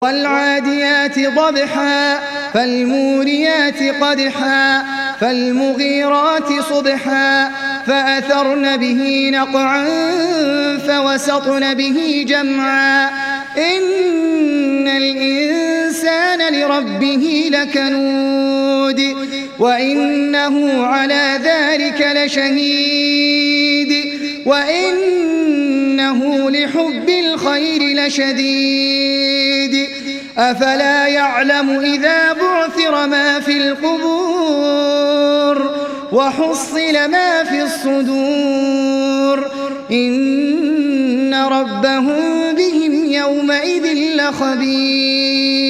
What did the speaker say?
والعاديات ضبحا فالموريات قدحا فالمغيرات صبحا فأثرن به نقعا فوسطن به جمعا إن الإنسان لربه لكنود وإنه على ذلك لشهيد وإنه لحب الخير لشديد أفلا يعلم إذا بعثر ما في القبور وحصل ما في الصدور إن ربهم بهم يومئذ لخبير.